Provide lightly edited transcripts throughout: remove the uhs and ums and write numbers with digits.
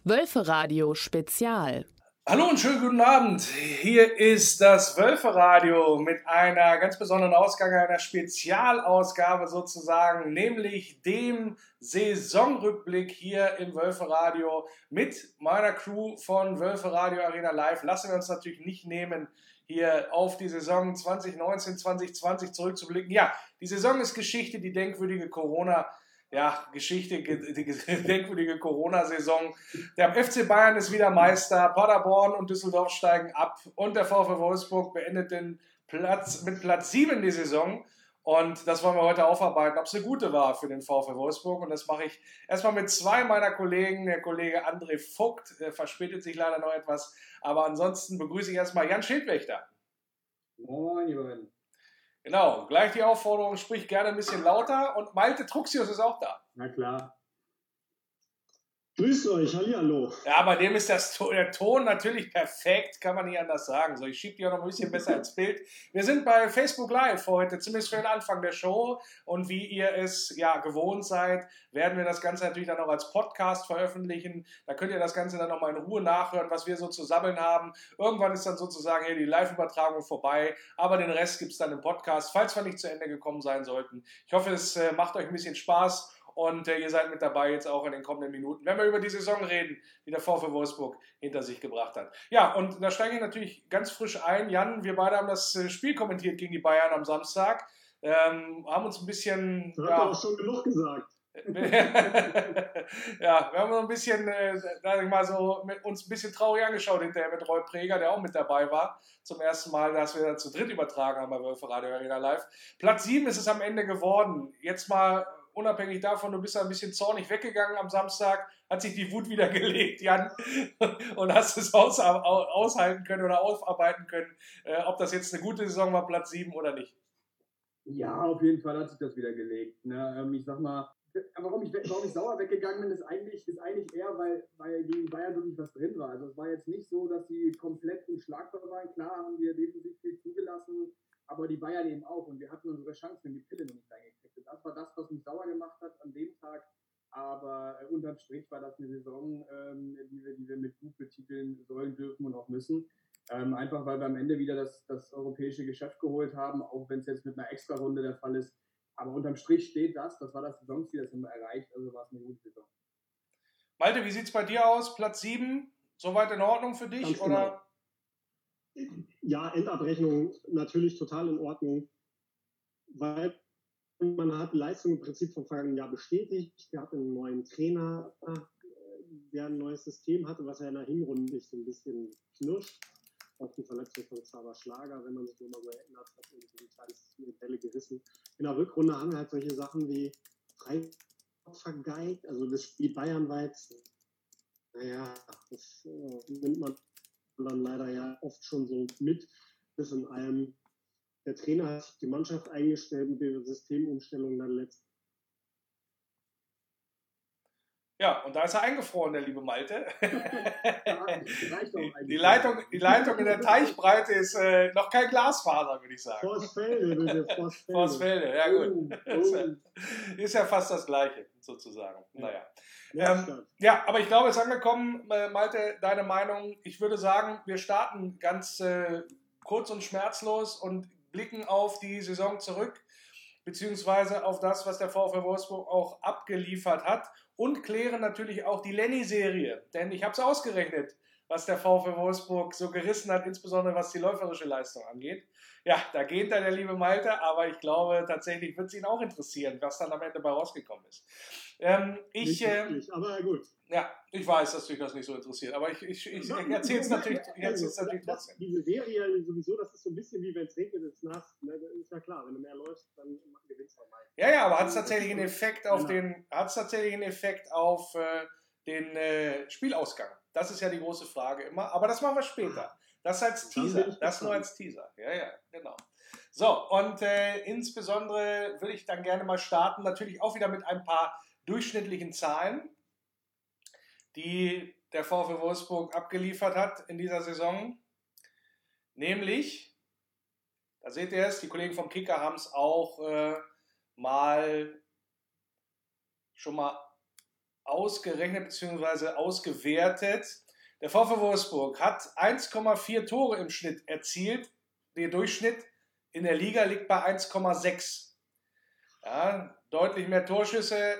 Wölferadio Spezial. Hallo und schönen guten Abend. Hier ist das Wölferadio mit einer ganz besonderen Ausgabe, einer Spezialausgabe sozusagen, nämlich dem Saisonrückblick hier im Wölferadio mit meiner Crew von Wölferadio Arena Live. Lassen wir uns natürlich nicht nehmen, hier auf die Saison 2019, 2020 zurückzublicken. Ja, die Saison ist Geschichte, die denkwürdige Geschichte, die denkwürdige Corona-Saison. Der FC Bayern ist wieder Meister, Paderborn und Düsseldorf steigen ab und der VfL Wolfsburg beendet mit Platz 7 die Saison. Und das wollen wir heute aufarbeiten, ob es eine gute war für den VfL Wolfsburg. Und das mache ich erstmal mit zwei meiner Kollegen. Der Kollege André Vogt verspätet sich leider noch etwas. Aber ansonsten begrüße ich erstmal Jan Schildwächter. Moin, Jürgen. Genau, gleich die Aufforderung, sprich gerne ein bisschen lauter. Und Malte Truxius ist auch da. Na klar. Grüßt euch, hallihallo. Ja, bei dem ist der Ton natürlich perfekt, kann man nicht anders sagen. So, ich schiebe die auch noch ein bisschen besser ins Bild. Wir sind bei Facebook Live heute, zumindest für den Anfang der Show. Und wie ihr es ja gewohnt seid, werden wir das Ganze natürlich dann auch als Podcast veröffentlichen. Da könnt ihr das Ganze dann nochmal in Ruhe nachhören, was wir so zu sammeln haben. Irgendwann ist dann sozusagen hier die Live-Übertragung vorbei. Aber den Rest gibt es dann im Podcast, falls wir nicht zu Ende gekommen sein sollten. Ich hoffe, es macht euch ein bisschen Spaß. Und ihr seid mit dabei jetzt auch in den kommenden Minuten, wenn wir über die Saison reden, die der VfL Wolfsburg hinter sich gebracht hat. Ja, und da steige ich natürlich ganz frisch ein. Jan, wir beide haben das Spiel kommentiert gegen die Bayern am Samstag. Haben uns ein bisschen... Du hast auch schon genug gesagt. Ja, wir haben uns ein bisschen, uns ein bisschen traurig angeschaut hinterher mit Roy Preger, der auch mit dabei war. Zum ersten Mal, dass wir da zu dritt übertragen haben bei Wölferadio Arena Live. Platz 7 ist es am Ende geworden. Jetzt mal... Unabhängig davon, du bist ein bisschen zornig weggegangen am Samstag, hat sich die Wut wieder gelegt, Jan, und hast es aushalten können oder aufarbeiten können, ob das jetzt eine gute Saison war, Platz 7 oder nicht. Ja, auf jeden Fall hat sich das wieder gelegt. Ne? Ich sag mal, warum ich sauer weggegangen bin, ist eigentlich eher, weil gegen Bayern wirklich was drin war. Also es war jetzt nicht so, dass sie komplett unschlagbar waren. Klar haben wir defensiv viel zugelassen, aber die Bayern eben auch. Und wir hatten unsere Chancen, die Pille noch nicht reingekriegt. Das war das, was mich sauer gemacht hat an dem Tag. Aber unterm Strich war das eine Saison, die wir mit gut betiteln sollen, dürfen und auch müssen. Einfach weil wir am Ende wieder das europäische Geschäft geholt haben, auch wenn es jetzt mit einer Extra-Runde der Fall ist. Aber unterm Strich steht das war das Saisonziel, das haben wir erreicht, also war es eine gute Saison. Malte, wie sieht es bei dir aus? Platz 7, soweit in Ordnung für dich? Ganz oder? Genau. Ja, Endabrechnung natürlich total in Ordnung, weil man hat die Leistung im Prinzip vom vergangenen Jahr bestätigt. Wir hatten einen neuen Trainer, der ein neues System hatte, was ja in der Hinrunde so ein bisschen knirscht. Auch die Verletzung von Xaver Schlager, wenn man sich nur mal so erinnert, hat irgendwie ein kleines Bälle gerissen. In der Rückrunde haben wir halt solche Sachen wie Freiburg vergeigt. Also das Spiel Bayern war jetzt, das nimmt man dann leider ja oft schon so mit, bis in allem. Der Trainer hat die Mannschaft eingestellt mit der Systemumstellung dann letztens. Ja, und da ist er eingefroren, der liebe Malte. Die Leitung in der Teichbreite ist noch kein Glasfaser, würde ich sagen. Forstfelde, bitte. Forstfelde, ja gut. Ist ja fast das Gleiche, sozusagen. Naja. Ja, aber ich glaube, es ist angekommen, Malte, deine Meinung. Ich würde sagen, wir starten ganz kurz und schmerzlos und blicken auf die Saison zurück, beziehungsweise auf das, was der VfL Wolfsburg auch abgeliefert hat und klären natürlich auch die Lenny-Serie, denn ich habe es ausgerechnet, was der VfL Wolfsburg so gerissen hat, insbesondere was die läuferische Leistung angeht. Ja, da geht da der liebe Malte, aber ich glaube, tatsächlich wird es ihn auch interessieren, was dann am Ende bei rausgekommen ist. Nicht wirklich, aber gut. Ja, ich weiß, dass dich das nicht so interessiert, aber ich erzähle es natürlich trotzdem. Diese Serie sowieso, das ist so ein bisschen wie wenn es regnet, ist nass. Ne? Das ist ja klar, wenn du mehr läufst, dann gewinnst du mal. Ja, aber hat es tatsächlich einen Effekt auf den Spielausgang? Das ist ja die große Frage immer, aber das machen wir später. Das als Teaser, das nur als Teaser. Ja, genau. So, und insbesondere würde ich dann gerne mal starten, natürlich auch wieder mit ein paar durchschnittlichen Zahlen, die der VfL Wolfsburg abgeliefert hat in dieser Saison. Nämlich, da seht ihr es, die Kollegen vom Kicker haben es auch schon mal ausgerechnet bzw. ausgewertet. Der VfL Wolfsburg hat 1,4 Tore im Schnitt erzielt. Der Durchschnitt in der Liga liegt bei 1,6. Ja, deutlich mehr Torschüsse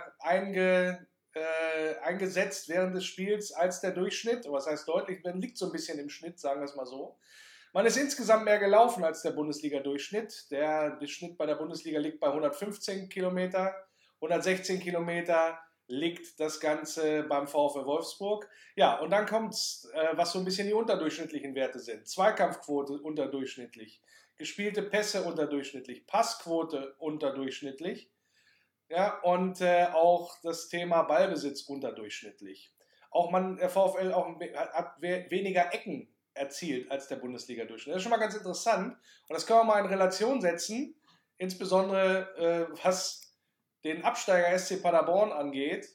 eingesetzt während des Spiels als der Durchschnitt. Was heißt deutlich? Man liegt so ein bisschen im Schnitt, sagen wir es mal so. Man ist insgesamt mehr gelaufen als der Bundesliga-Durchschnitt. Der Schnitt bei der Bundesliga liegt bei 115 Kilometer. 116 Kilometer liegt das Ganze beim VfL Wolfsburg. Ja, und dann kommt was so ein bisschen die unterdurchschnittlichen Werte sind. Zweikampfquote unterdurchschnittlich, gespielte Pässe unterdurchschnittlich, Passquote unterdurchschnittlich. Ja, und auch das Thema Ballbesitz unterdurchschnittlich. Der VfL hat weniger Ecken erzielt als der Bundesliga-Durchschnitt. Das ist schon mal ganz interessant. Und das können wir mal in Relation setzen, insbesondere was den Absteiger SC Paderborn angeht.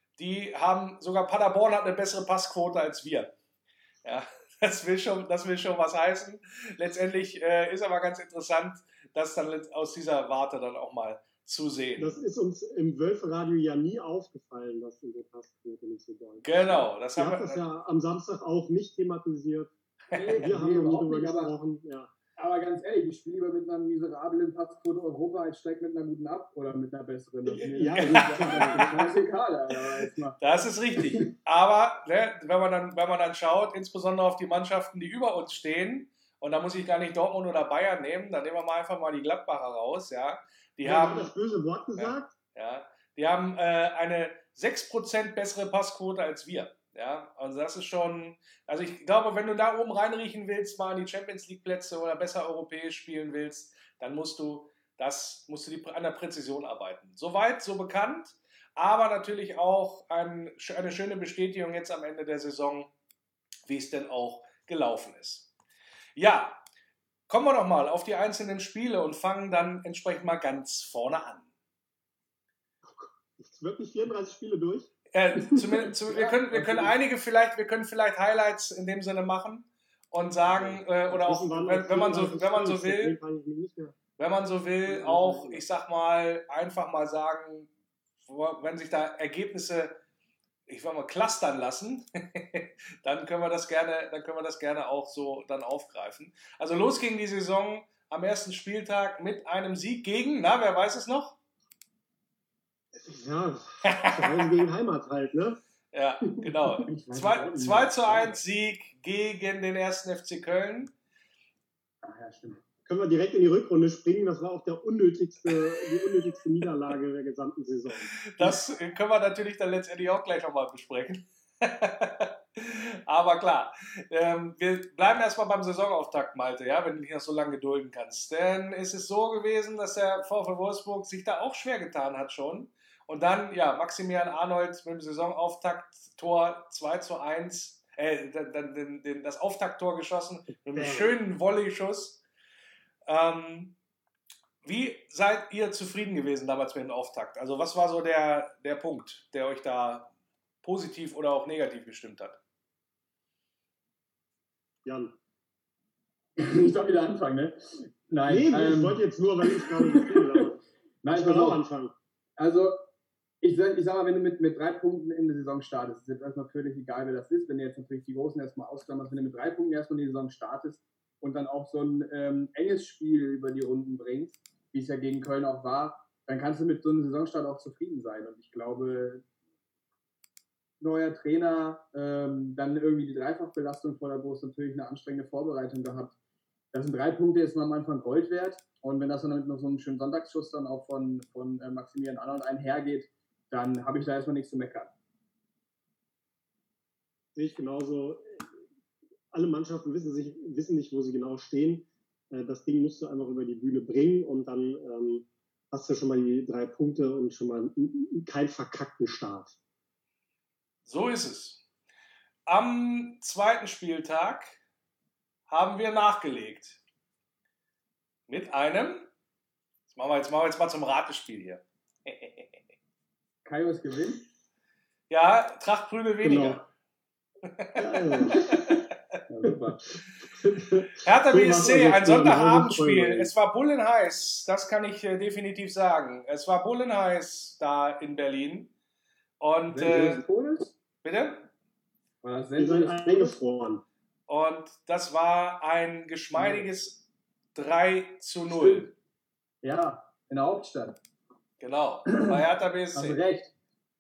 Paderborn hat eine bessere Passquote als wir. Ja, das will schon was heißen. Letztendlich ist aber ganz interessant, das dann aus dieser Warte dann auch mal zu sehen. Das ist uns im Wölferadio ja nie aufgefallen, dass unsere Passquote nicht so doll ist. Genau. Das haben wir ja am Samstag auch nicht thematisiert. Wir haben noch nie drüber gesprochen. Aber ganz ehrlich, ich spiele lieber mit einer miserablen Passquote Europa, als steige mit einer guten ab oder mit einer besseren. Das ist egal. Das ist richtig. Aber wenn man dann schaut, insbesondere auf die Mannschaften, die über uns stehen, und da muss ich gar nicht Dortmund oder Bayern nehmen, dann nehmen wir mal einfach mal die Gladbacher raus. Ja. Die haben das böse Wort gesagt. Ja, die haben eine 6% bessere Passquote als wir. Ja, also das ist schon, also ich glaube, wenn du da oben reinriechen willst, mal in die Champions League Plätze oder besser europäisch spielen willst, dann musst du an der Präzision arbeiten. Soweit, so bekannt, aber natürlich auch eine schöne Bestätigung jetzt am Ende der Saison, wie es denn auch gelaufen ist. Ja, kommen wir doch mal auf die einzelnen Spiele und fangen dann entsprechend mal ganz vorne an. Jetzt wirklich 34 Spiele durch? Wir können einige vielleicht Highlights in dem Sinne machen und sagen, oder auch, wenn man so will, auch, ich sag mal, einfach mal sagen, wenn sich da Ergebnisse, ich will mal clustern lassen, dann können wir das gerne auch so dann aufgreifen. Also los ging die Saison am ersten Spieltag mit einem Sieg gegen, wer weiß es noch? Ja, zu Hause gegen Heimat halt, ne? Ja, genau. 2:1 Sieg gegen den 1. FC Köln. Ach ja, stimmt. Können wir direkt in die Rückrunde springen. Das war auch die unnötigste Niederlage der gesamten Saison. Das können wir natürlich dann letztendlich auch gleich nochmal besprechen. Aber klar, wir bleiben erstmal beim Saisonauftakt, Malte, ja, wenn du dich noch so lange gedulden kannst. Denn es ist so gewesen, dass der VfL Wolfsburg sich da auch schwer getan hat schon. Und dann, ja, Maximilian Arnold mit dem Saisonauftakt-Tor 2:1, das Auftakttor geschossen, mit einem schönen Volley-Schuss. Wie seid ihr zufrieden gewesen damals mit dem Auftakt? Also was war so der Punkt, der euch da positiv oder auch negativ gestimmt hat? Jan. Ich darf wieder anfangen, ne? Nein. Nee, ich wollte jetzt nur, weil ich gerade gespielt habe. Nein, ich will auch anfangen. Also, ich sag mal, wenn du mit 3 Punkten in der Saison startest, ist jetzt erstmal völlig egal, wer das ist. Wenn du jetzt natürlich die Großen erstmal ausklammerst, wenn du mit 3 Punkten erstmal in die Saison startest und dann auch so ein enges Spiel über die Runden bringst, wie es ja gegen Köln auch war, dann kannst du mit so einem Saisonstart auch zufrieden sein. Und ich glaube, neuer Trainer, dann irgendwie die Dreifachbelastung vor der Brust, natürlich eine anstrengende Vorbereitung gehabt. Das sind 3 Punkte, jetzt mal am Anfang Gold wert. Und wenn das dann mit noch so einem schönen Sonntagsschuss dann auch von Maximilian Arnold einhergeht, dann habe ich da erstmal nichts zu meckern. Sehe ich genauso. Alle Mannschaften wissen nicht, wo sie genau stehen. Das Ding musst du einfach über die Bühne bringen und dann hast du schon mal die 3 Punkte und schon mal keinen verkackten Start. So ist es. Am zweiten Spieltag haben wir nachgelegt. Mit einem, jetzt machen wir jetzt mal zum Ratespiel hier. Kaios gewinnt? Ja, Tracht Prügel weniger. Genau. Ja, super. Hertha BSC, ein Sonntagabendspiel. Es war bullenheiß, das kann ich definitiv sagen. Es war bullenheiß da in Berlin. Und bitte? War das Wir sind eingefroren. Und das war ein geschmeidiges 3:0. Ja, in der Hauptstadt. Genau, bei Hertha Hast du BSC. recht.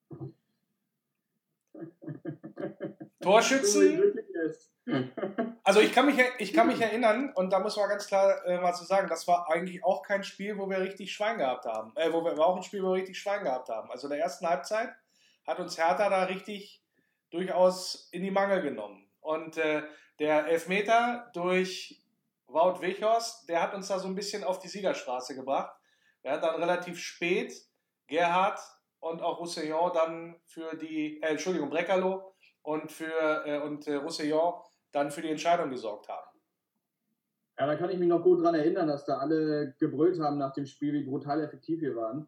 Torschützen, also ich kann mich erinnern, und da muss man ganz klar mal zu sagen, das war eigentlich auch kein Spiel, wo wir richtig Schwein gehabt haben. War auch ein Spiel, wo wir richtig Schwein gehabt haben. Also in der ersten Halbzeit hat uns Hertha da richtig durchaus in die Mangel genommen. Und der Elfmeter durch Wout Weghorst, der hat uns da so ein bisschen auf die Siegerstraße gebracht. Er hat dann relativ spät Gerhard und auch Roussillon dann für die, Breckerloh und Roussillon dann für die Entscheidung gesorgt haben. Ja, da kann ich mich noch gut dran erinnern, dass da alle gebrüllt haben nach dem Spiel, wie brutal effektiv wir waren.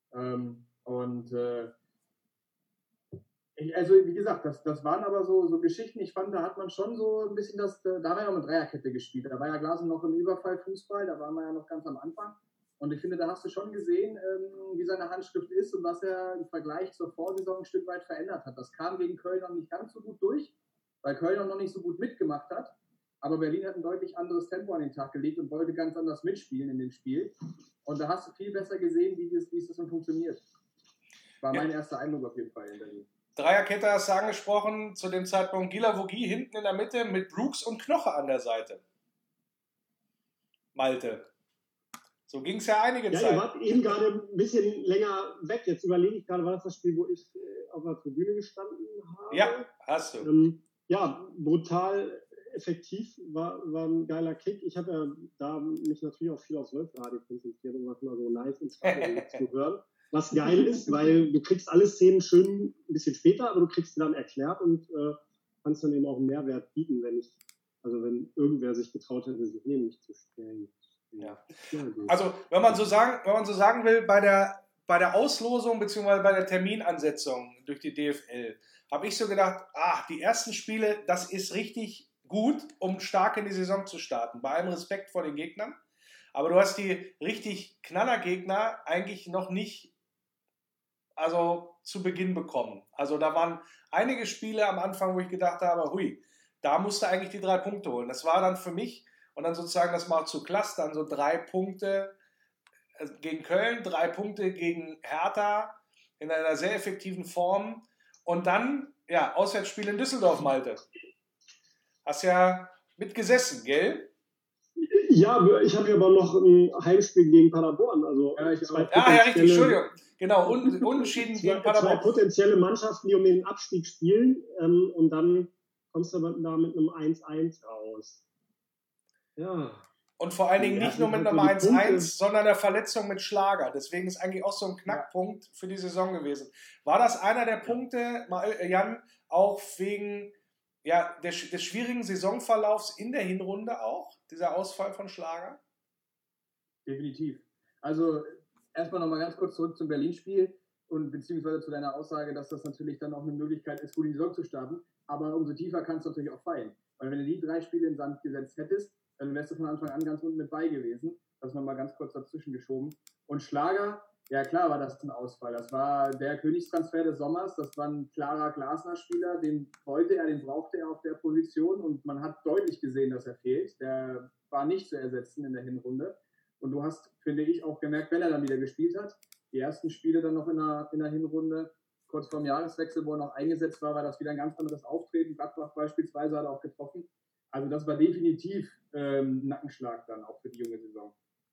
Also wie gesagt, das waren aber so Geschichten, ich fand, da hat man schon so ein bisschen da haben wir ja noch mit Dreierkette gespielt. Da war ja Glasner noch im Überfallfußball, da waren wir ja noch ganz am Anfang. Und ich finde, da hast du schon gesehen, wie seine Handschrift ist und was er im Vergleich zur Vorsaison ein Stück weit verändert hat. Das kam gegen Köln noch nicht ganz so gut durch, weil Köln auch noch nicht so gut mitgemacht hat. Aber Berlin hat ein deutlich anderes Tempo an den Tag gelegt und wollte ganz anders mitspielen in dem Spiel. Und da hast du viel besser gesehen, wie es dann funktioniert. War mein erster Eindruck auf jeden Fall in Berlin. Dreierkette hast du angesprochen, zu dem Zeitpunkt Guilavogui hinten in der Mitte mit Brooks und Knoche an der Seite. Malte. So ging es ja einige Zeit. Ja, ihr wart eben gerade ein bisschen länger weg. Jetzt überlege ich gerade, war das Spiel, wo ich auf der Tribüne gestanden habe? Ja, hast du. Ja, brutal effektiv, war ein geiler Kick. Ich habe ja da mich natürlich auch viel aufs Wölfradio konzentriert, um das mal so live ins Radio zu hören. Was geil ist, weil du kriegst alle Szenen schön ein bisschen später, aber du kriegst sie dann erklärt und kannst dann eben auch einen Mehrwert bieten, wenn irgendwer sich getraut hätte, sich neben mich zu stellen. Ja. Also wenn man so sagen will, bei der Auslosung bzw. bei der Terminansetzung durch die DFL, habe ich so gedacht, die ersten Spiele, das ist richtig gut, um stark in die Saison zu starten. Bei allem Respekt vor den Gegnern. Aber du hast die richtig Knallergegner eigentlich noch nicht zu Beginn bekommen. Also da waren einige Spiele am Anfang, wo ich gedacht habe, hui, da musst du eigentlich die 3 Punkte holen. Das war dann für mich, und dann sozusagen das mal zu clustern, so 3 Punkte gegen Köln, 3 Punkte gegen Hertha in einer sehr effektiven Form. Und dann, Auswärtsspiel in Düsseldorf, Malte. Hast ja mitgesessen, gell? Ja, ich habe aber noch ein Heimspiel gegen Paderborn. Richtig, Entschuldigung. Genau, unentschieden gegen Paderborn. 2 potenzielle Mannschaften, die um den Abstieg spielen. Und dann kommst du da mit einem 1-1 raus. Ja. Und vor allen Dingen nicht nur mit einem 1-1, sondern der Verletzung mit Schlager. Deswegen ist eigentlich auch so ein Knackpunkt für die Saison gewesen. War das einer der Punkte, Jan, auch wegen des schwierigen Saisonverlaufs in der Hinrunde auch, dieser Ausfall von Schlager? Definitiv. Also erstmal nochmal ganz kurz zurück zum Berlin-Spiel und beziehungsweise zu deiner Aussage, dass das natürlich dann auch eine Möglichkeit ist, gut in die Saison zu starten. Aber umso tiefer kannst du natürlich auch fallen. Weil wenn du die 3 Spiele in den Sand gesetzt hättest, dann wärst du von Anfang an ganz unten mit bei gewesen. Das nochmal ganz kurz dazwischen geschoben. Und Schlager, ja klar war das ein Ausfall. Das war der Königstransfer des Sommers. Das war ein klarer Glasner-Spieler. Den brauchte er auf der Position. Und man hat deutlich gesehen, dass er fehlt. Der war nicht zu ersetzen in der Hinrunde. Und du hast, finde ich, auch gemerkt, wenn er dann wieder gespielt hat, die ersten Spiele dann noch in der Hinrunde, kurz vorm Jahreswechsel, wo er noch eingesetzt war das wieder ein ganz anderes Auftreten. Gladbach beispielsweise hat er auch getroffen. Also das war definitiv ein Nackenschlag dann auch für die junge Saison.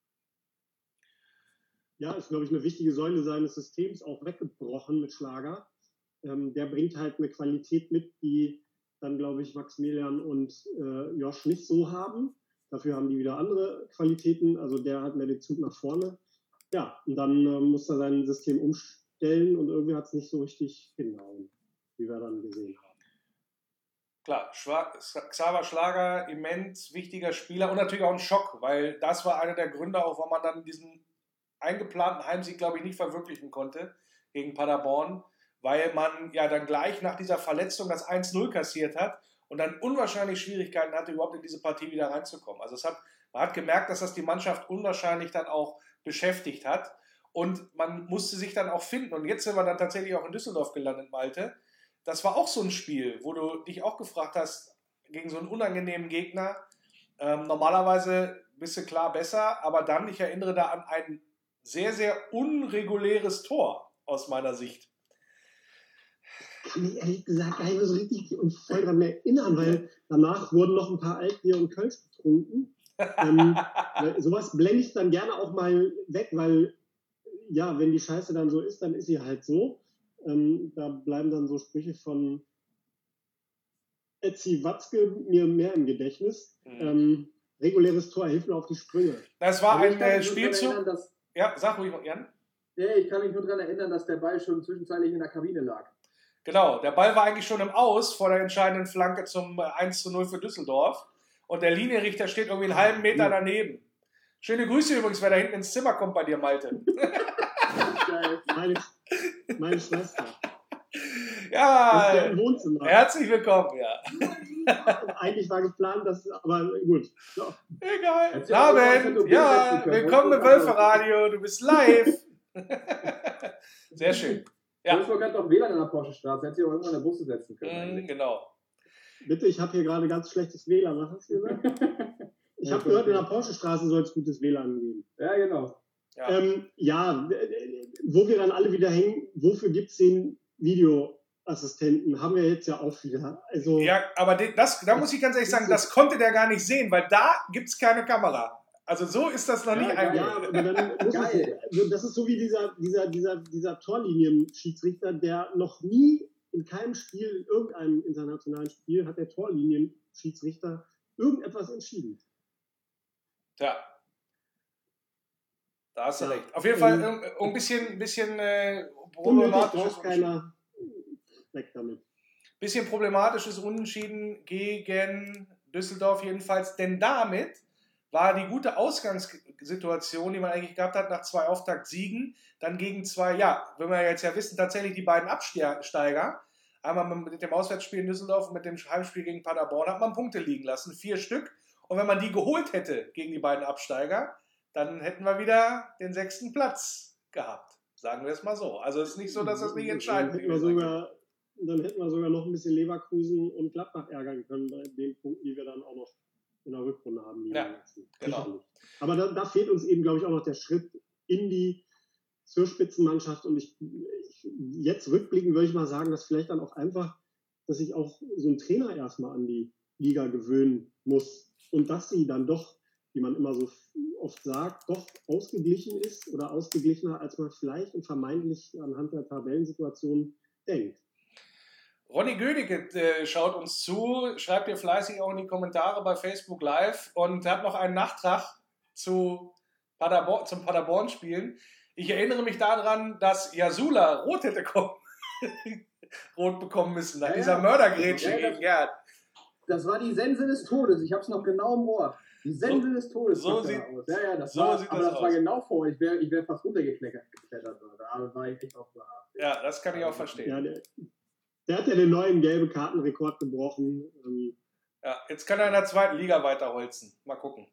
Ja, ist, glaube ich, eine wichtige Säule seines Systems auch weggebrochen mit Schlager. Der bringt halt eine Qualität mit, die dann, glaube ich, Maximilian und Josh nicht so haben. Dafür haben die wieder andere Qualitäten. Also der hat mehr den Zug nach vorne. Ja, und dann muss er sein System umstellen und irgendwie hat es nicht so richtig hingehauen, wie wir dann gesehen haben. Klar, Xaver Schlager, immens wichtiger Spieler und natürlich auch ein Schock, weil das war einer der Gründe, auch warum man dann diesen eingeplanten Heimsieg, glaube ich, nicht verwirklichen konnte gegen Paderborn, weil man ja dann gleich nach dieser Verletzung das 1-0 kassiert hat und dann unwahrscheinlich Schwierigkeiten hatte, überhaupt in diese Partie wieder reinzukommen. Also man hat gemerkt, dass das die Mannschaft unwahrscheinlich dann auch beschäftigt hat. und man musste sich dann auch finden. Und jetzt sind wir dann tatsächlich auch in Düsseldorf gelandet, Malte. Das war auch so ein Spiel, wo du dich auch gefragt hast, gegen so einen unangenehmen Gegner, normalerweise bist du klar besser, aber dann, ich erinnere da an ein sehr, sehr unreguläres Tor aus meiner Sicht. Ich kann mich ehrlich gesagt gar nicht mehr so richtig und voll daran erinnern, weil danach wurden noch ein paar Altbier und Kölsch getrunken. Sowas blende ich dann gerne auch mal weg, weil ja, wenn die Scheiße dann so ist, dann ist sie halt so. Da bleiben dann so Sprüche von Etzi Watzke mir mehr im Gedächtnis. Reguläres Tor, hilft mir auf die Sprünge. Das war Aber ich kann ein mich nur Spielzug. daran erinnern, Ja, sag ruhig, Jan. ich kann mich nur daran erinnern, dass der Ball schon zwischenzeitlich in der Kabine lag. Genau, der Ball war eigentlich schon im Aus vor der entscheidenden Flanke zum 1:0 für Düsseldorf. Und der Linienrichter steht irgendwie einen halben Meter daneben. Schöne Grüße übrigens, wer da hinten ins Zimmer kommt bei dir, Malte. Meine Schwester. Ja, Im Wohnzimmer. herzlich willkommen, ja. Eigentlich war geplant, aber gut. So. Egal. Hättest du auch Abend, gesagt, ja, du willkommen im Wölferadio, du bist live. Sehr schön. Ja. Ja. Du hast gerade noch WLAN in der Porsche-Straße, hättest du auch irgendwo in der Busse setzen können. Genau. Bitte, ich habe hier gerade ganz schlechtes WLAN. Was hast du gesagt? Ich habe gehört, in der Porsche-Straße soll es gutes WLAN geben. Ja, genau. Ja. Wo wir dann alle wieder hängen, wofür gibt es den Videoassistenten? Haben wir jetzt ja auch wieder. Also, Ja, aber da muss ich ganz ehrlich sagen, das konnte der gar nicht sehen, weil da gibt es keine Kamera. Also so ist das noch nicht geil. ja, aber dann muss es, das ist so wie dieser Torlinien-Schiedsrichter, der noch nie in keinem Spiel, in irgendeinem internationalen Spiel, hat der Torlinien-Schiedsrichter irgendetwas entschieden. Ja. Da hast du recht. Auf jeden Fall ein bisschen problematisches keiner weg damit. Bisschen problematisches Unentschieden gegen Düsseldorf jedenfalls, denn damit war die gute Ausgangssituation, die man eigentlich gehabt hat nach 2 Auftaktsiegen, dann gegen 2, wenn wir jetzt ja wissen, tatsächlich die beiden Absteiger, einmal mit dem Auswärtsspiel in Düsseldorf und mit dem Heimspiel gegen Paderborn, hat man Punkte liegen lassen, 4 Stück. Und wenn man die geholt hätte gegen die beiden Absteiger, dann hätten wir wieder den 6. Platz gehabt. Sagen wir es mal so. Also es ist nicht so, dass das nicht entscheidend ist. Dann hätten wir sogar noch ein bisschen Leverkusen und Gladbach ärgern können bei den Punkten, die wir dann auch noch in der Rückrunde haben. Genau. Aber da fehlt uns eben, glaube ich, auch noch der Schritt zur Spitzenmannschaft. Und jetzt rückblickend würde ich mal sagen, dass vielleicht dann auch einfach, dass sich auch so ein Trainer erstmal an die Liga gewöhnen muss. Und dass sie dann doch, wie man immer so oft sagt, doch ausgeglichen ist oder ausgeglichener, als man vielleicht und vermeintlich anhand der Tabellensituation denkt. Ronny Gödicke schaut uns zu, schreibt ihr fleißig auch in die Kommentare bei Facebook Live und hat noch einen Nachtrag zum Paderborn-Spielen. Ich erinnere mich daran, dass Jasula rot bekommen müssen, nach dieser Mördergrätsche gegen Gerd. Das war die Sense des Todes, ich habe es noch genau im Ohr. Die Sense des Todes. So sieht das war genau vor. Ich wär fast runtergeklettert. Da war ich echt auf der Art. Ja, das kann ich auch verstehen. Ja, der hat ja den neuen gelben Kartenrekord gebrochen. Ja, jetzt kann er in der 2. Liga weiterholzen. Mal gucken.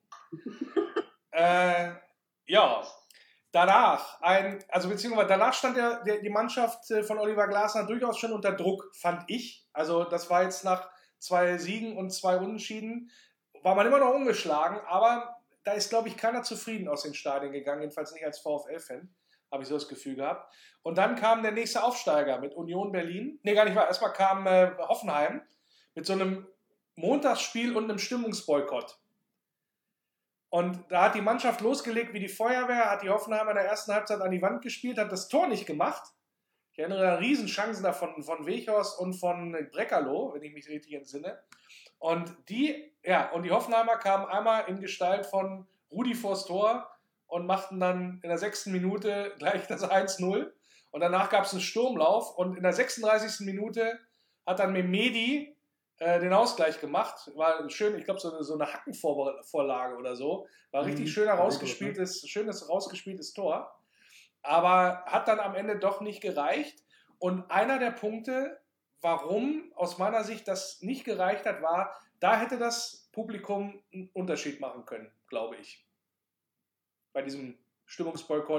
Danach stand die Mannschaft von Oliver Glasner durchaus schon unter Druck, fand ich. Also das war jetzt nach 2 Siegen und 2 Unentschieden, war man immer noch ungeschlagen, aber da ist, glaube ich, keiner zufrieden aus den Stadien gegangen, jedenfalls nicht als VfL-Fan, habe ich so das Gefühl gehabt. Und dann kam der nächste Aufsteiger mit Union Berlin. Nee, gar nicht wahr. Erstmal kam Hoffenheim mit so einem Montagsspiel und einem Stimmungsboykott. Und da hat die Mannschaft losgelegt wie die Feuerwehr, hat die Hoffenheimer in der ersten Halbzeit an die Wand gespielt, hat das Tor nicht gemacht. Ich erinnere an Riesenchancen da von Weghorst und von Breckerloh, wenn ich mich richtig entsinne. Und die Hoffenheimer kamen einmal in Gestalt von Rudi vors Tor und machten dann in der 6. Minute gleich das 1:0. Und danach gab es einen Sturmlauf und in der 36. Minute hat dann Mehmedi den Ausgleich gemacht. War schön, ich glaube, so eine Hackenvorlage oder so. War richtig schönes rausgespieltes Tor. Aber hat dann am Ende doch nicht gereicht. Und einer der Punkte, warum aus meiner Sicht das nicht gereicht hat, war, da hätte das Publikum einen Unterschied machen können, glaube ich. Bei diesem Stimmungsboykott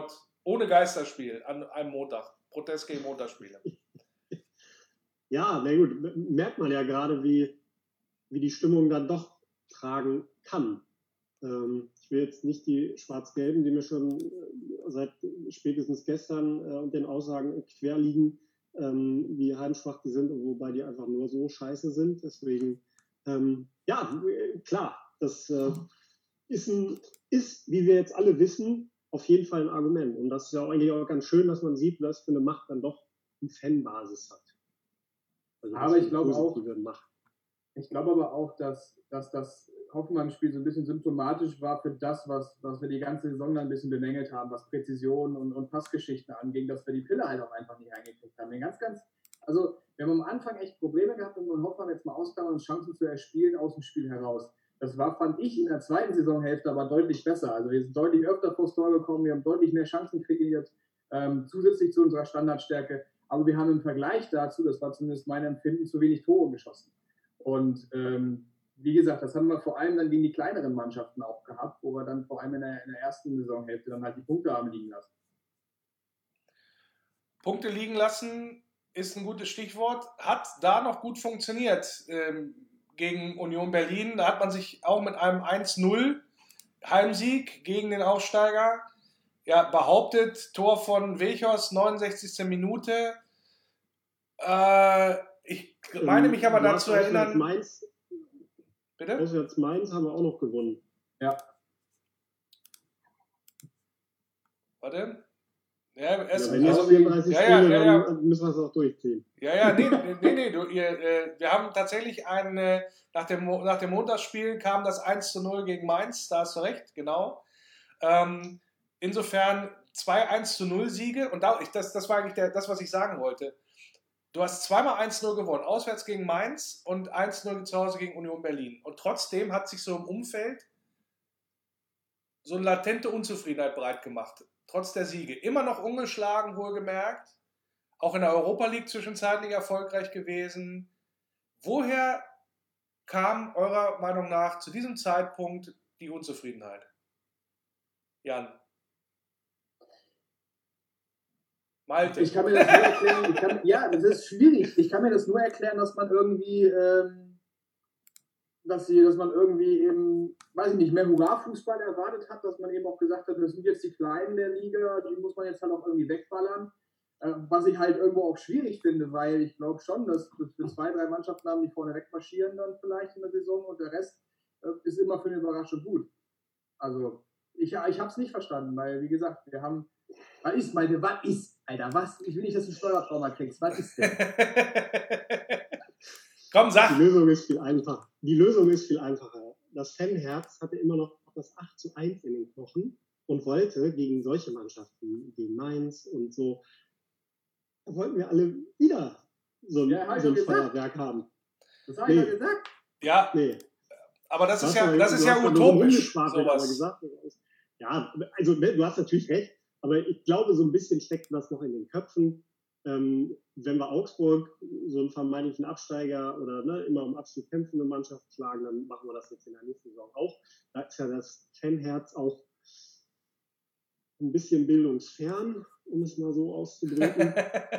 Ohne Geisterspiel an einem Montag. Protest gegen Montagsspiele. Ja, na gut, merkt man ja gerade, wie die Stimmung dann doch tragen kann. Ich will jetzt nicht die Schwarz-Gelben, die mir schon seit spätestens gestern und den Aussagen quer liegen, wie heimschwach die sind, wobei die einfach nur so scheiße sind. Deswegen, ja, klar, das ist, wie wir jetzt alle wissen, auf jeden Fall ein Argument. Und das ist ja eigentlich auch ganz schön, dass man sieht, was für eine Macht dann doch eine Fanbasis hat. Also aber ich glaube aber auch, dass das Hoffenheim-Spiel so ein bisschen symptomatisch war für das, was wir die ganze Saison dann ein bisschen bemängelt haben, was Präzision und Passgeschichten anging, dass wir die Pille halt auch einfach nicht reingekriegt haben. Also wir haben am Anfang echt Probleme gehabt, um Hoffenheim jetzt mal ausklammern und Chancen zu erspielen aus dem Spiel heraus. Das war, fand ich, in der zweiten Saisonhälfte aber deutlich besser. Also wir sind deutlich öfter vors Tor gekommen, wir haben deutlich mehr Chancen kreiert, zusätzlich zu unserer Standardstärke. Aber wir haben im Vergleich dazu, das war zumindest mein Empfinden, zu wenig Tore geschossen. Und wie gesagt, das haben wir vor allem dann gegen die kleineren Mannschaften auch gehabt, wo wir dann vor allem in der ersten Saisonhälfte dann halt die Punkte haben liegen lassen. Punkte liegen lassen ist ein gutes Stichwort. Hat da noch gut funktioniert gegen Union Berlin. Da hat man sich auch mit einem 1-0 Heimsieg gegen den Aufsteiger behauptet. Tor von Weghorst, 69. Minute. Ich meine mich aber dazu erinnern... Bitte? Auswärts Mainz haben wir auch noch gewonnen. Ja. Warte. Ja, wenn wir 34 Spiele, dann müssen wir es auch durchziehen. Wir haben tatsächlich nach dem Montagsspiel kam das 1-0 gegen Mainz, da hast du recht, genau. Insofern 2 1-0 Siege und das war eigentlich das, was ich sagen wollte. Du hast zweimal 1-0 gewonnen, auswärts gegen Mainz und 1-0 zu Hause gegen Union Berlin. Und trotzdem hat sich so im Umfeld so eine latente Unzufriedenheit breit gemacht. Trotz der Siege. Immer noch ungeschlagen, wohlgemerkt. Auch in der Europa League zwischenzeitlich erfolgreich gewesen. Woher kam eurer Meinung nach zu diesem Zeitpunkt die Unzufriedenheit? Jan. Malte. Ich kann mir das nur erklären, das ist schwierig. Ich kann mir das nur erklären, dass man irgendwie, dass man irgendwie eben, weiß ich nicht, mehr Hurra-Fußball erwartet hat, dass man eben auch gesagt hat, das sind jetzt die Kleinen der Liga, die muss man jetzt halt auch irgendwie wegballern. Was ich halt irgendwo auch schwierig finde, weil ich glaube schon, dass wir 2, 3 Mannschaften haben, die vorne wegmarschieren dann vielleicht in der Saison und der Rest ist immer für eine Überraschung gut. Also ich habe es nicht verstanden, weil wie gesagt, wir haben was ist? Alter, was? Ich will nicht, dass du Steuertrauma kriegst. Was ist denn? Komm, sag! Die Lösung ist viel einfacher. Das Fanherz hatte immer noch das 8-1 in den Knochen und wollte gegen solche Mannschaften, gegen Mainz und so, da wollten wir alle wieder so ein Feuerwerk haben. Das habe ich ja gesagt. Ja, nee. Aber das ist ja utopisch. Sowas. Ja, also du hast natürlich recht. Aber ich glaube, so ein bisschen steckt das noch in den Köpfen. Wenn wir Augsburg, so einen vermeintlichen Absteiger oder immer um Abstieg kämpfende Mannschaft schlagen, dann machen wir das jetzt in der nächsten Saison auch. Da ist ja das Fanherz auch ein bisschen bildungsfern, um es mal so auszudrücken.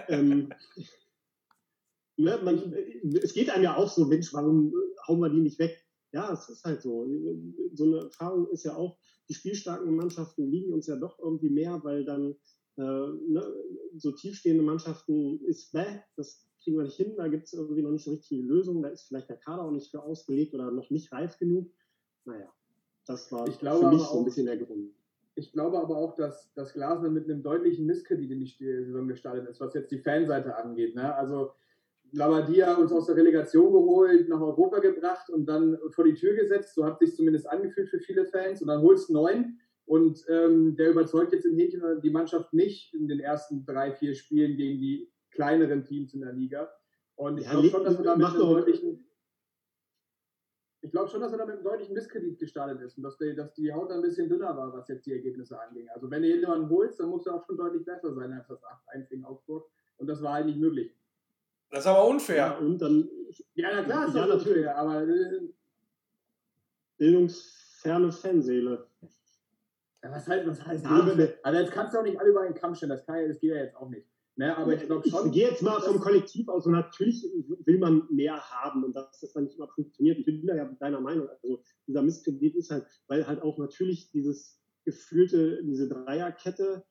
Es geht einem ja auch so, Mensch, warum hauen wir die nicht weg? Ja, es ist halt so. So eine Erfahrung ist ja auch, die spielstarken Mannschaften liegen uns ja doch irgendwie mehr, weil dann so tiefstehende Mannschaften das kriegen wir nicht hin, da gibt es irgendwie noch nicht so richtige Lösungen, da ist vielleicht der Kader auch nicht für ausgelegt oder noch nicht reif genug. Naja, das war für mich so ein bisschen der Grund. Ich glaube aber auch, dass Glasner mit einem deutlichen Misskredit in die Saison gestartet ist, was jetzt die Fanseite angeht. Ne? Also Labadia uns aus der Relegation geholt, nach Europa gebracht und dann vor die Tür gesetzt. So hat es sich zumindest angefühlt für viele Fans. Und dann holst du 9 und der überzeugt jetzt in Häkchen die Mannschaft nicht in den ersten 3, 4 Spielen gegen die kleineren Teams in der Liga. Und ich glaube schon, dass er da mit einem deutlichen Misskredit gestartet ist und dass die Haut ein bisschen dünner war, was jetzt die Ergebnisse anging. Also wenn du jemanden holst, dann muss er auch schon deutlich besser sein als das 8-1 gegen Augsburg. Und das war halt nicht möglich. Das ist aber unfair. Ja, und dann, na klar ist das unfair, aber bildungsferne Fanseele. Ja, was heißt Leben? Also jetzt kannst du auch nicht alle über einen Kamm stellen, das geht ja jetzt auch nicht. Ne, aber ich glaube schon. Ich gehe jetzt mal vom Kollektiv aus und natürlich will man mehr haben und dass das dann nicht immer funktioniert. Ich bin da ja deiner Meinung. Also dieser Misskredit ist halt, weil halt auch natürlich diese Dreierkette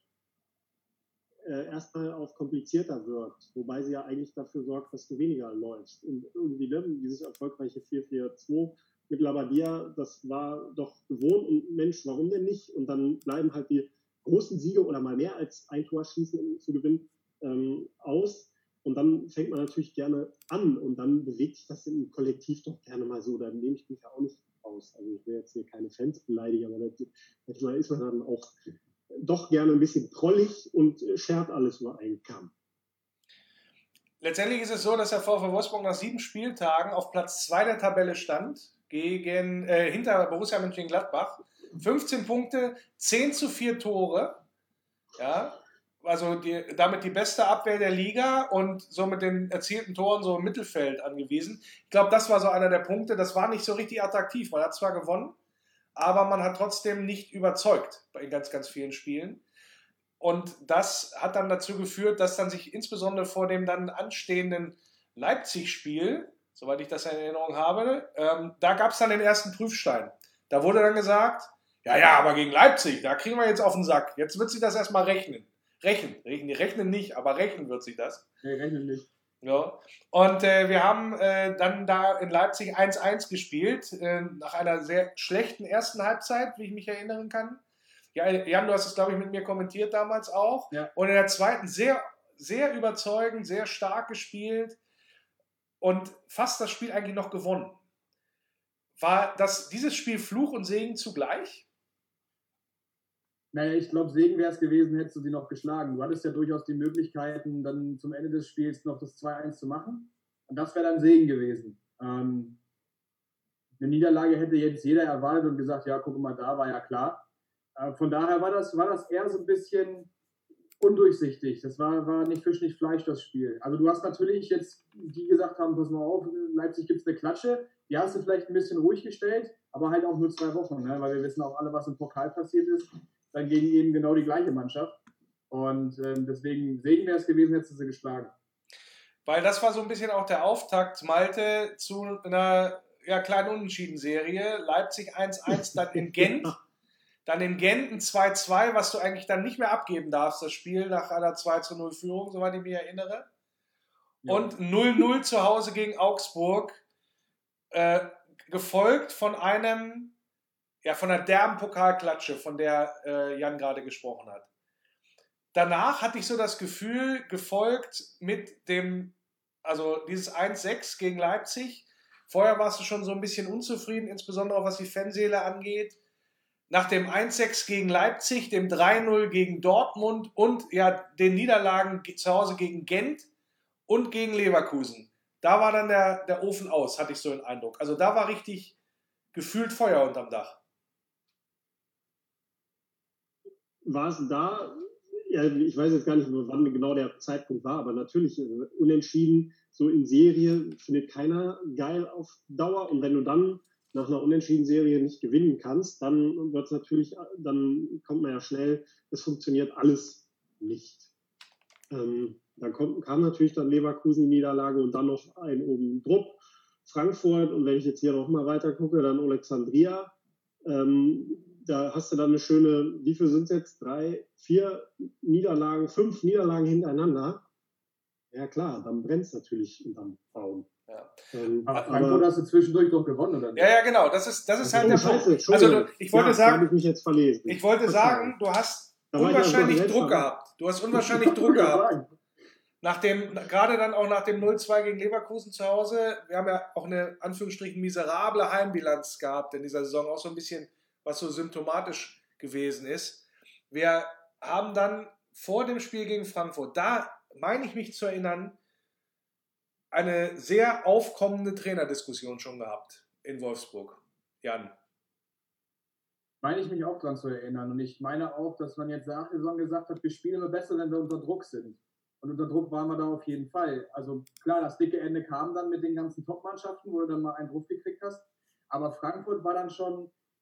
erstmal auch komplizierter wirkt, wobei sie ja eigentlich dafür sorgt, dass du weniger läufst. Und irgendwie dieses erfolgreiche 4-4-2 mit Labadia, das war doch gewohnt und Mensch, warum denn nicht? Und dann bleiben halt die großen Siege oder mal mehr als ein Tor schießen, um zu gewinnen, aus. Und dann fängt man natürlich gerne an und dann bewegt sich das im Kollektiv doch gerne mal so. Da nehme ich mich ja auch nicht aus. Also ich will jetzt hier keine Fans beleidigen, aber manchmal ist man dann auch doch gerne ein bisschen trollig und schert alles über einen Kamm. Letztendlich ist es so, dass der VfL Wolfsburg nach 7 Spieltagen auf Platz 2 der Tabelle stand, hinter Borussia Mönchengladbach. 15 Punkte, 10:4 Tore. Ja, also damit die beste Abwehr der Liga und so mit den erzielten Toren so im Mittelfeld angewiesen. Ich glaube, das war so einer der Punkte. Das war nicht so richtig attraktiv. Man hat zwar gewonnen, aber man hat trotzdem nicht überzeugt in ganz, ganz vielen Spielen. Und das hat dann dazu geführt, dass dann sich insbesondere vor dem dann anstehenden Leipzig-Spiel, soweit ich das in Erinnerung habe, da gab es dann den ersten Prüfstein. Da wurde dann gesagt, ja, aber gegen Leipzig, da kriegen wir jetzt auf den Sack. Jetzt wird sich das erstmal rechnen. Rechnen nicht, aber rechnen wird sich das. Nee, rechnen nicht. Ja. Und wir haben dann da in Leipzig 1-1 gespielt, nach einer sehr schlechten ersten Halbzeit, wie ich mich erinnern kann. Ja, Jan, du hast es, glaube ich, mit mir kommentiert damals auch. Ja. Und in der zweiten sehr, sehr überzeugend, sehr stark gespielt und fast das Spiel eigentlich noch gewonnen. War dieses Spiel Fluch und Segen zugleich? Naja, ich glaube, Segen wäre es gewesen, hättest du sie noch geschlagen. Du hattest ja durchaus die Möglichkeiten, dann zum Ende des Spiels noch das 2-1 zu machen. Und das wäre dann Segen gewesen. Eine Niederlage hätte jetzt jeder erwartet und gesagt, ja, guck mal, da war ja klar. Von daher war das eher so ein bisschen undurchsichtig. Das war nicht Fisch, nicht Fleisch, das Spiel. Also du hast natürlich jetzt, die gesagt haben, pass mal auf, Leipzig gibt es eine Klatsche. Die hast du vielleicht ein bisschen ruhig gestellt, aber halt auch nur 2 Wochen, ne? Weil wir wissen auch alle, was im Pokal passiert ist. Dann gegen eben genau die gleiche Mannschaft. Und deswegen Segen wäre es gewesen, hättest du sie geschlagen. Weil das war so ein bisschen auch der Auftakt, Malte, zu einer kleinen Unentschieden-Serie. Leipzig 1-1, dann in Gent. Dann in Gent ein 2-2, was du eigentlich dann nicht mehr abgeben darfst, das Spiel nach einer 2-0 Führung, soweit ich mich erinnere. Ja. Und 0-0 zu Hause gegen Augsburg, gefolgt von von einer derben Pokalklatsche, von der Jan gerade gesprochen hat. Danach hatte ich so das Gefühl, gefolgt mit dieses 1-6 gegen Leipzig. Vorher warst du schon so ein bisschen unzufrieden, insbesondere auch was die Fanseele angeht. Nach dem 1-6 gegen Leipzig, dem 3-0 gegen Dortmund und den Niederlagen zu Hause gegen Gent und gegen Leverkusen. Da war dann der Ofen aus, hatte ich so den Eindruck. Also da war richtig gefühlt Feuer unterm Dach. War es da, ja, ich weiß jetzt gar nicht, wann genau der Zeitpunkt war, aber natürlich unentschieden, so in Serie findet keiner geil auf Dauer. Und wenn du dann nach einer Unentschieden-Serie nicht gewinnen kannst, dann kommt man ja schnell, es funktioniert alles nicht. Dann kam natürlich dann Leverkusen die Niederlage und dann noch ein oben Druck, Frankfurt, und wenn ich jetzt hier nochmal weiter gucke, dann Alexandria. Da hast du dann eine schöne, wie viel sind es jetzt? 3, 4 Niederlagen, 5 Niederlagen hintereinander. Ja klar, dann brennt es natürlich unterm Baum. Ja. Aber Frankfurt hast du zwischendurch doch gewonnen, oder nicht? Ja, genau, das ist halt der Punkt. Also ich wollte sagen, ich mich jetzt verlesen. Ich wollte sagen, du hast unwahrscheinlich Druck gehabt. Du hast unwahrscheinlich Druck gehabt. Gerade dann auch nach dem 0-2 gegen Leverkusen zu Hause. Wir haben ja auch eine, Anführungsstrichen, miserable Heimbilanz gehabt in dieser Saison, auch so ein bisschen, was so symptomatisch gewesen ist. Wir haben dann vor dem Spiel gegen Frankfurt, da meine ich mich zu erinnern, eine sehr aufkommende Trainerdiskussion schon gehabt in Wolfsburg. Jan. Meine ich mich auch dran zu erinnern. Und ich meine auch, dass man jetzt nach der Saison gesagt hat, wir spielen immer besser, wenn wir unter Druck sind. Und unter Druck waren wir da auf jeden Fall. Also klar, das dicke Ende kam dann mit den ganzen Top-Mannschaften, wo du dann mal einen Druck gekriegt hast. Aber Frankfurt war dann schon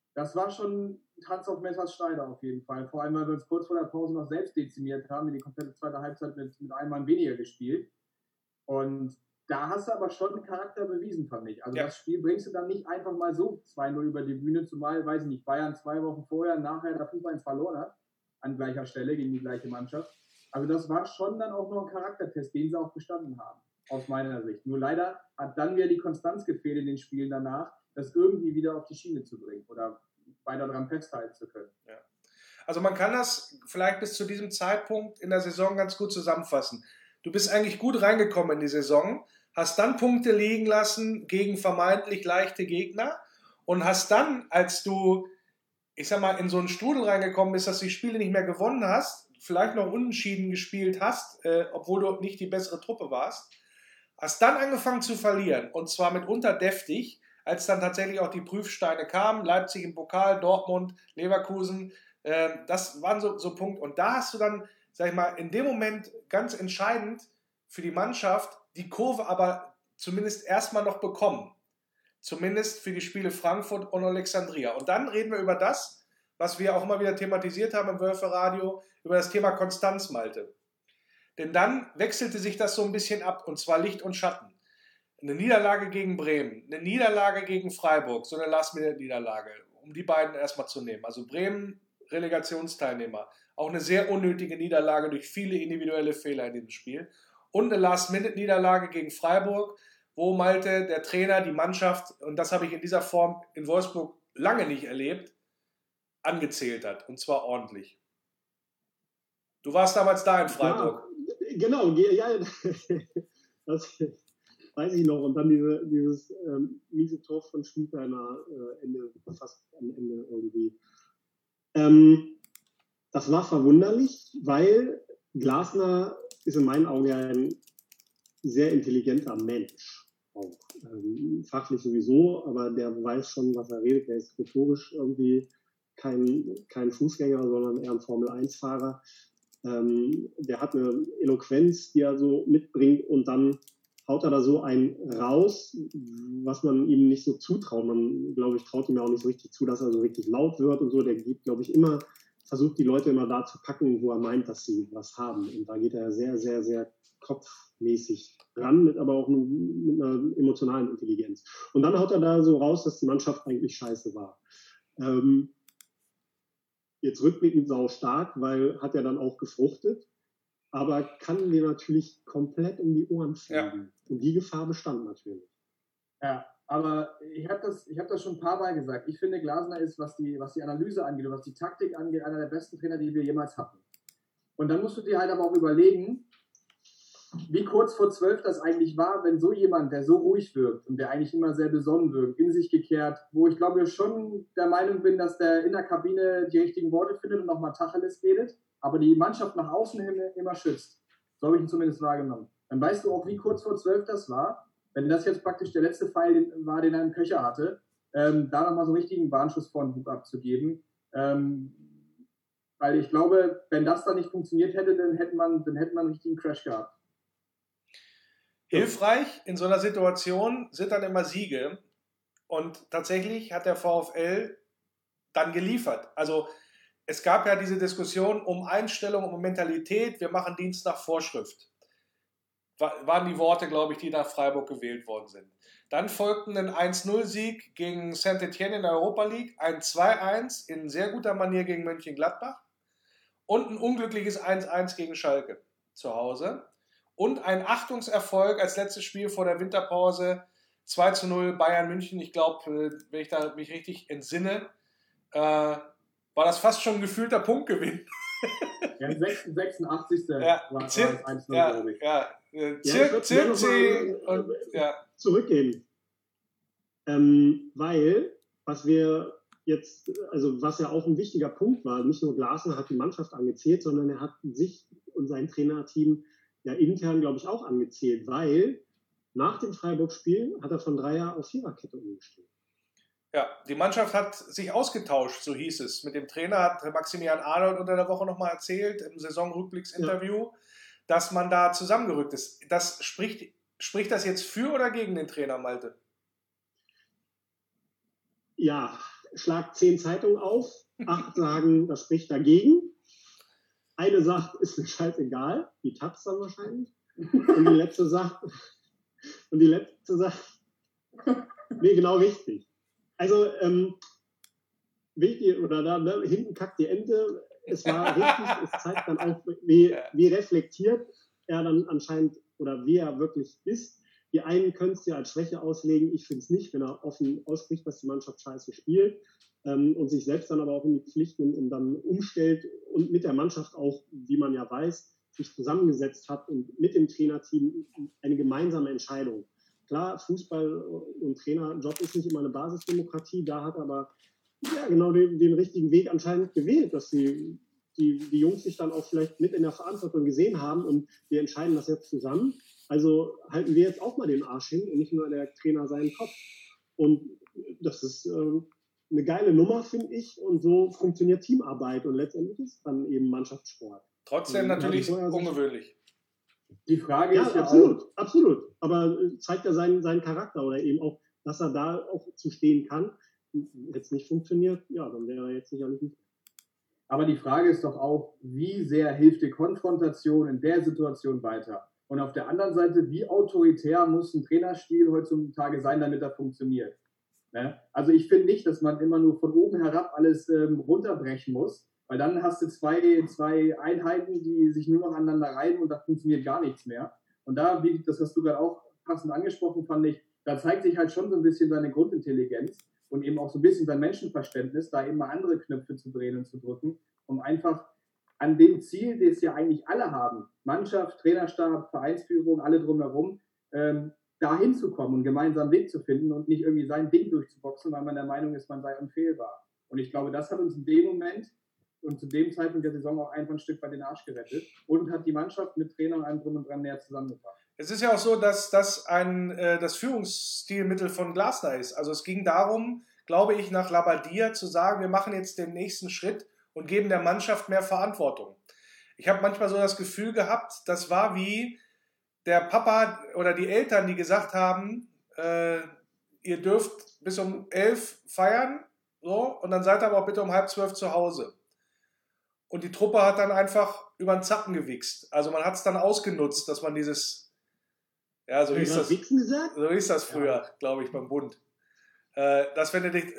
Das war schon Tanz auf Messers Steine auf jeden Fall. Vor allem, weil wir uns kurz vor der Pause noch selbst dezimiert haben, in die komplette zweite Halbzeit mit einem Mann weniger gespielt. Und da hast du aber schon einen Charakter bewiesen, fand ich. Also das Spiel bringst du dann nicht einfach mal so 2-0 über die Bühne, zumal, weiß ich nicht, Bayern 2 Wochen vorher, nachher der 5-1 verloren hat, an gleicher Stelle gegen die gleiche Mannschaft. Also das war schon dann auch noch ein Charaktertest, den sie auch bestanden haben, aus meiner Sicht. Nur leider hat dann wieder die Konstanz gefehlt in den Spielen danach, das irgendwie wieder auf die Schiene zu bringen oder weiter daran festhalten zu können. Ja. Also man kann das vielleicht bis zu diesem Zeitpunkt in der Saison ganz gut zusammenfassen. Du bist eigentlich gut reingekommen in die Saison, hast dann Punkte liegen lassen gegen vermeintlich leichte Gegner und hast dann, als du, ich sag mal, in so einen Strudel reingekommen bist, dass du die Spiele nicht mehr gewonnen hast, vielleicht noch unentschieden gespielt hast, obwohl du nicht die bessere Truppe warst, hast dann angefangen zu verlieren und zwar mitunter deftig, als dann tatsächlich auch die Prüfsteine kamen, Leipzig im Pokal, Dortmund, Leverkusen, das waren so Punkte. Und da hast du dann, sag ich mal, in dem Moment ganz entscheidend für die Mannschaft die Kurve aber zumindest erstmal noch bekommen. Zumindest für die Spiele Frankfurt und Alexandria. Und dann reden wir über das, was wir auch immer wieder thematisiert haben im Wölfe-Radio, über das Thema Konstanz, Malte. Denn dann wechselte sich das so ein bisschen ab, und zwar Licht und Schatten. Eine Niederlage gegen Bremen, eine Niederlage gegen Freiburg, so eine Last-Minute-Niederlage, um die beiden erstmal zu nehmen. Also Bremen, Relegationsteilnehmer, auch eine sehr unnötige Niederlage durch viele individuelle Fehler in diesem Spiel. Und eine Last-Minute-Niederlage gegen Freiburg, wo Malte, der Trainer, die Mannschaft, und das habe ich in dieser Form in Wolfsburg lange nicht erlebt, angezählt hat. Und zwar ordentlich. Du warst damals da in Freiburg. Ja, genau, ja, das weiß ich noch. Und dann dieses miese Tor von Spielberner fast am Ende irgendwie. Das war verwunderlich, weil Glasner ist in meinen Augen ja ein sehr intelligenter Mensch. Auch fachlich sowieso, aber der weiß schon, was er redet. Der ist rhetorisch irgendwie kein Fußgänger, sondern eher ein Formel-1-Fahrer. Der hat eine Eloquenz, die er so mitbringt, und dann haut er da so einen raus, was man ihm nicht so zutraut. Man, glaube ich, traut ihm ja auch nicht so richtig zu, dass er so richtig laut wird und so. Der geht, glaube ich, versucht die Leute immer da zu packen, wo er meint, dass sie was haben. Und da geht er sehr, sehr, sehr kopfmäßig ran, aber auch mit einer emotionalen Intelligenz. Und dann haut er da so raus, dass die Mannschaft eigentlich scheiße war. Jetzt rückblickend sau stark, weil hat er dann auch gefruchtet, aber kann mir natürlich komplett um die Ohren fliegen. Ja. Und die Gefahr bestand natürlich. Ja, aber ich hab das schon ein paar Mal gesagt. Ich finde, Glasner ist, was die Analyse angeht und was die Taktik angeht, einer der besten Trainer, die wir jemals hatten. Und dann musst du dir halt aber auch überlegen, wie kurz vor 12 das eigentlich war, wenn so jemand, der so ruhig wirkt und der eigentlich immer sehr besonnen wirkt, in sich gekehrt, wo ich glaube schon der Meinung bin, dass der in der Kabine die richtigen Worte findet und nochmal Tacheles redet, aber die Mannschaft nach außen hin immer schützt. So habe ich ihn zumindest wahrgenommen. Dann weißt du auch, wie kurz vor 12 das war. Wenn das jetzt praktisch der letzte Pfeil war, den er im Köcher hatte, da nochmal so einen richtigen Warnschuss vor den Bug abzugeben. Weil ich glaube, wenn das dann nicht funktioniert hätte, dann hätte man einen richtigen Crash gehabt. Hilfreich in so einer Situation sind dann immer Siege, und tatsächlich hat der VfL dann geliefert. Also es gab ja diese Diskussion um Einstellung, um Mentalität, wir machen Dienst nach Vorschrift. Waren die Worte, glaube ich, die nach Freiburg gewählt worden sind. Dann folgten ein 1-0-Sieg gegen Saint-Etienne in der Europa League, ein 2-1 in sehr guter Manier gegen Mönchengladbach und ein unglückliches 1-1 gegen Schalke zu Hause. Und ein Achtungserfolg als letztes Spiel vor der Winterpause, 2-0 Bayern München. Ich glaube, wenn ich da mich richtig entsinne, war das fast schon ein gefühlter Punktgewinn. Ja, 86. Ja, war es 1-0, glaube ich. Ja, zurückgehen. Weil, was wir jetzt, also was ja auch ein wichtiger Punkt war, nicht nur Glasner hat die Mannschaft angezählt, sondern er hat sich und sein Trainerteam ja intern, glaube ich, auch angezählt, weil nach dem Freiburg-Spiel hat er von Dreier- auf Viererkette umgestellt. Ja, die Mannschaft hat sich ausgetauscht, so hieß es. Mit dem Trainer hat Maximilian Arnold unter der Woche nochmal erzählt, im Saisonrückblicksinterview, dass man da zusammengerückt ist. Spricht das jetzt für oder gegen den Trainer, Malte? Ja, schlag 10 Zeitungen auf, 8 sagen, das spricht dagegen. Eine sagt, ist mir scheißegal, die Taz dann wahrscheinlich. Und die letzte sagt, nee, genau richtig. Also, wichtig, oder da hinten kackt die Ente. Es war richtig, es zeigt dann auch, wie reflektiert er dann anscheinend oder wie er wirklich ist. Die einen können es ja als Schwäche auslegen, ich finde es nicht, wenn er offen ausspricht, dass die Mannschaft scheiße spielt und sich selbst dann aber auch in die Pflicht nimmt und dann umstellt und mit der Mannschaft auch, wie man ja weiß, sich zusammengesetzt hat und mit dem Trainerteam eine gemeinsame Entscheidung. Klar, Fußball und Trainerjob ist nicht immer eine Basisdemokratie, da hat aber ja genau den richtigen Weg anscheinend gewählt, dass die Jungs sich dann auch vielleicht mit in der Verantwortung gesehen haben und wir entscheiden das jetzt zusammen. Also halten wir jetzt auch mal den Arsch hin und nicht nur der Trainer seinen Kopf. Und das ist eine geile Nummer, finde ich. Und so funktioniert Teamarbeit und letztendlich ist dann eben Mannschaftssport. Trotzdem natürlich ungewöhnlich. Die Frage ist ja absolut. Aber zeigt er seinen Charakter oder eben auch, dass er da auch zu stehen kann. Jetzt nicht funktioniert, ja, dann wäre er jetzt sicherlich nicht. Aber die Frage ist doch auch, wie sehr hilft die Konfrontation in der Situation weiter? Und auf der anderen Seite, wie autoritär muss ein Trainerstil heutzutage sein, damit er funktioniert? Ne? Also ich finde nicht, dass man immer nur von oben herab alles runterbrechen muss, weil dann hast du zwei Einheiten, die sich nur noch aneinander reiben und da funktioniert gar nichts mehr. Und da, das hast du gerade auch passend angesprochen, fand ich, da zeigt sich halt schon so ein bisschen seine Grundintelligenz und eben auch so ein bisschen sein Menschenverständnis, da eben mal andere Knöpfe zu drehen und zu drücken, um einfach an dem Ziel, das ja eigentlich alle haben, Mannschaft, Trainerstab, Vereinsführung, alle drumherum, da hinzukommen und gemeinsam einen Weg zu finden und nicht irgendwie sein Ding durchzuboxen, weil man der Meinung ist, man sei unfehlbar. Und ich glaube, das hat uns in dem Moment und zu dem Zeitpunkt der Saison auch einfach ein Stück weit den Arsch gerettet und hat die Mannschaft mit Trainer und allem drum und dran näher zusammengebracht. Es ist ja auch so, dass das das Führungsstilmittel von Glasner ist. Also es ging darum, glaube ich, nach Labadia zu sagen, wir machen jetzt den nächsten Schritt und geben der Mannschaft mehr Verantwortung. Ich habe manchmal so das Gefühl gehabt, das war wie der Papa oder die Eltern, die gesagt haben, ihr dürft bis um 11 feiern, so, und dann seid aber auch bitte um 11:30 zu Hause. Und die Truppe hat dann einfach über den Zappen gewichst. Also man hat es dann ausgenutzt, dass man dieses, ja, so hieß das früher, glaube ich, beim Bund. Dass wenn du dich,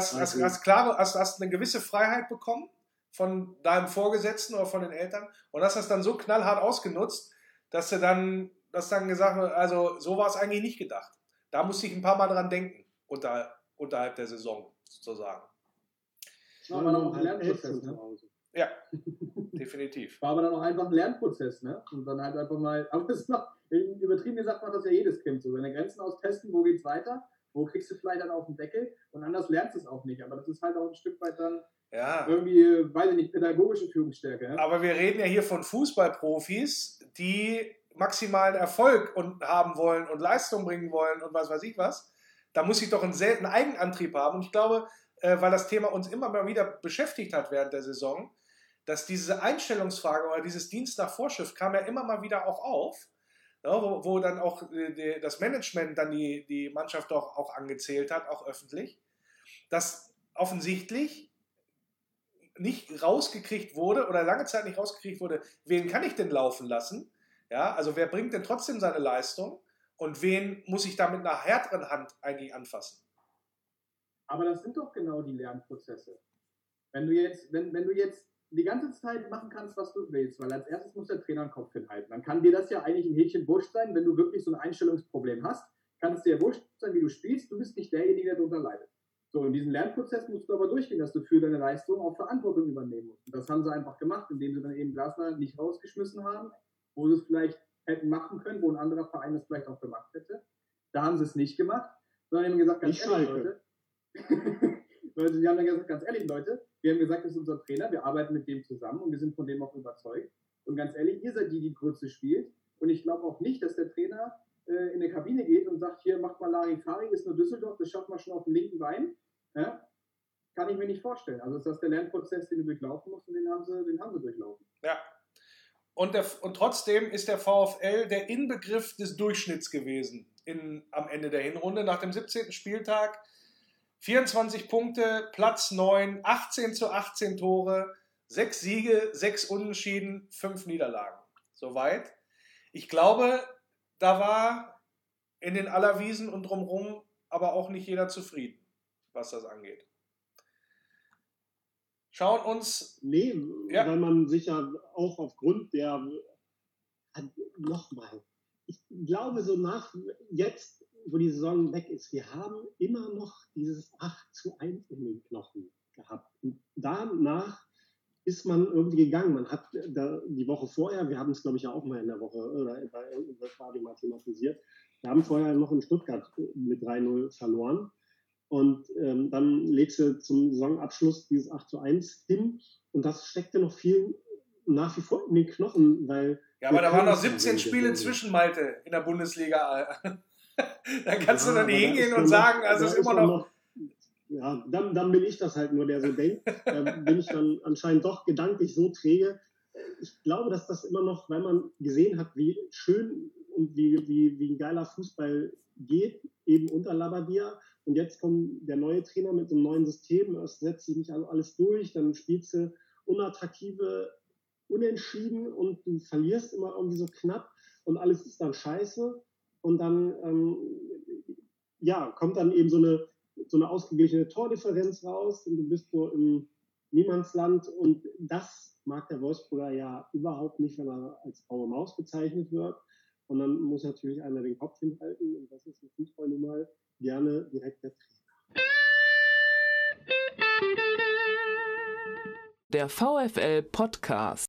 hast eine gewisse Freiheit bekommen von deinem Vorgesetzten oder von den Eltern und hast das dann so knallhart ausgenutzt, dass du dann gesagt hast, also so war es eigentlich nicht gedacht. Da musste ich ein paar Mal dran denken, unterhalb der Saison sozusagen. War aber noch ein Lernprozess, ne? Ja, definitiv. War aber dann auch einfach ein Lernprozess, ne? Und dann halt einfach mal, aber das ist noch, übertrieben gesagt, macht das ja jedes Kind so. Wenn du Grenzen austesten, wo geht's weiter? Wo kriegst du vielleicht dann auf den Deckel? Und anders lernst du es auch nicht. Aber das ist halt auch ein Stück weit dann irgendwie, weiß ich nicht, pädagogische Führungsstärke. Ja? Aber wir reden ja hier von Fußballprofis, die maximalen Erfolg haben wollen und Leistung bringen wollen und was weiß ich was. Da muss ich doch einen seltenen Eigenantrieb haben. Und ich glaube, weil das Thema uns immer mal wieder beschäftigt hat während der Saison, dass diese Einstellungsfrage oder dieses Dienst nach Vorschrift kam ja immer mal wieder auch auf. Ja, wo dann auch das Management dann die Mannschaft auch angezählt hat, auch öffentlich, dass offensichtlich nicht rausgekriegt wurde oder lange Zeit nicht rausgekriegt wurde, wen kann ich denn laufen lassen? Ja, also wer bringt denn trotzdem seine Leistung und wen muss ich da mit einer härteren Hand eigentlich anfassen? Aber das sind doch genau die Lernprozesse. Wenn du jetzt die ganze Zeit machen kannst, was du willst, weil als erstes muss der Trainer den Kopf hinhalten. Dann kann dir das ja eigentlich ein Häkchen wurscht sein, wenn du wirklich so ein Einstellungsproblem hast, kann es dir ja wurscht sein, wie du spielst, du bist nicht derjenige, der darunter leidet. So, in diesem Lernprozess musst du aber durchgehen, dass du für deine Leistung auch Verantwortung übernehmen musst. Und das haben sie einfach gemacht, indem sie dann eben Glasner nicht rausgeschmissen haben, wo sie es vielleicht hätten machen können, wo ein anderer Verein das vielleicht auch gemacht hätte. Da haben sie es nicht gemacht, sondern haben gesagt, ganz ehrlich, Leute, sie haben dann gesagt, ganz ehrlich, Leute, wir haben gesagt, das ist unser Trainer, wir arbeiten mit dem zusammen und wir sind von dem auch überzeugt. Und ganz ehrlich, ihr seid die Grütze spielt. Und ich glaube auch nicht, dass der Trainer in eine Kabine geht und sagt, hier, macht mal Larifari, ist nur Düsseldorf, das schafft man schon auf dem linken Bein. Ja? Kann ich mir nicht vorstellen. Also ist das der Lernprozess, den du durchlaufen musst und den haben sie durchlaufen. Ja. Und trotzdem ist der VfL der Inbegriff des Durchschnitts gewesen am Ende der Hinrunde. Nach dem 17. Spieltag 24 Punkte, Platz 9, 18:18 Tore, 6 Siege, 6 Unentschieden, 5 Niederlagen. Soweit. Ich glaube, da war in den Allerwiesen und drumherum aber auch nicht jeder zufrieden, was das angeht. Schauen uns... Nee, Ja. Weil man sich ja auch aufgrund der... Nochmal, ich glaube so nach jetzt, wo die Saison weg ist, wir haben immer noch dieses 8:1 in den Knochen gehabt. Und danach ist man irgendwie gegangen. Man hat die Woche vorher, wir haben es glaube ich ja auch mal in der Woche oder bei irgendeinem Radio mal thematisiert, wir haben vorher noch in Stuttgart mit 3-0 verloren. Und dann legst du zum Saisonabschluss dieses 8:1 hin. Und das steckte noch viel nach wie vor in den Knochen, weil... Ja, aber da waren noch 17 Spiele zwischen, Malte, in der Bundesliga. Da kannst du dann nicht hingehen und sagen, also es ist immer noch... Ja, dann bin ich das halt nur, der so denkt. Bin ich dann anscheinend doch gedanklich so träge. Ich glaube, dass das immer noch, weil man gesehen hat, wie schön und wie ein geiler Fußball geht, eben unter Labbadia. Und jetzt kommt der neue Trainer mit einem neuen System, es setzt sich nicht alles durch, dann spielst du unattraktive Unentschieden und du verlierst immer irgendwie so knapp und alles ist dann scheiße. Und dann kommt dann eben so eine ausgeglichene Tordifferenz raus und du bist so im Niemandsland. Und das mag der Wolfsburger ja überhaupt nicht, wenn er als graue Maus bezeichnet wird. Und dann muss natürlich einer den Kopf hinhalten. Und das ist im Fußball nun mal gerne direkt der Trainer. Der VfL Podcast.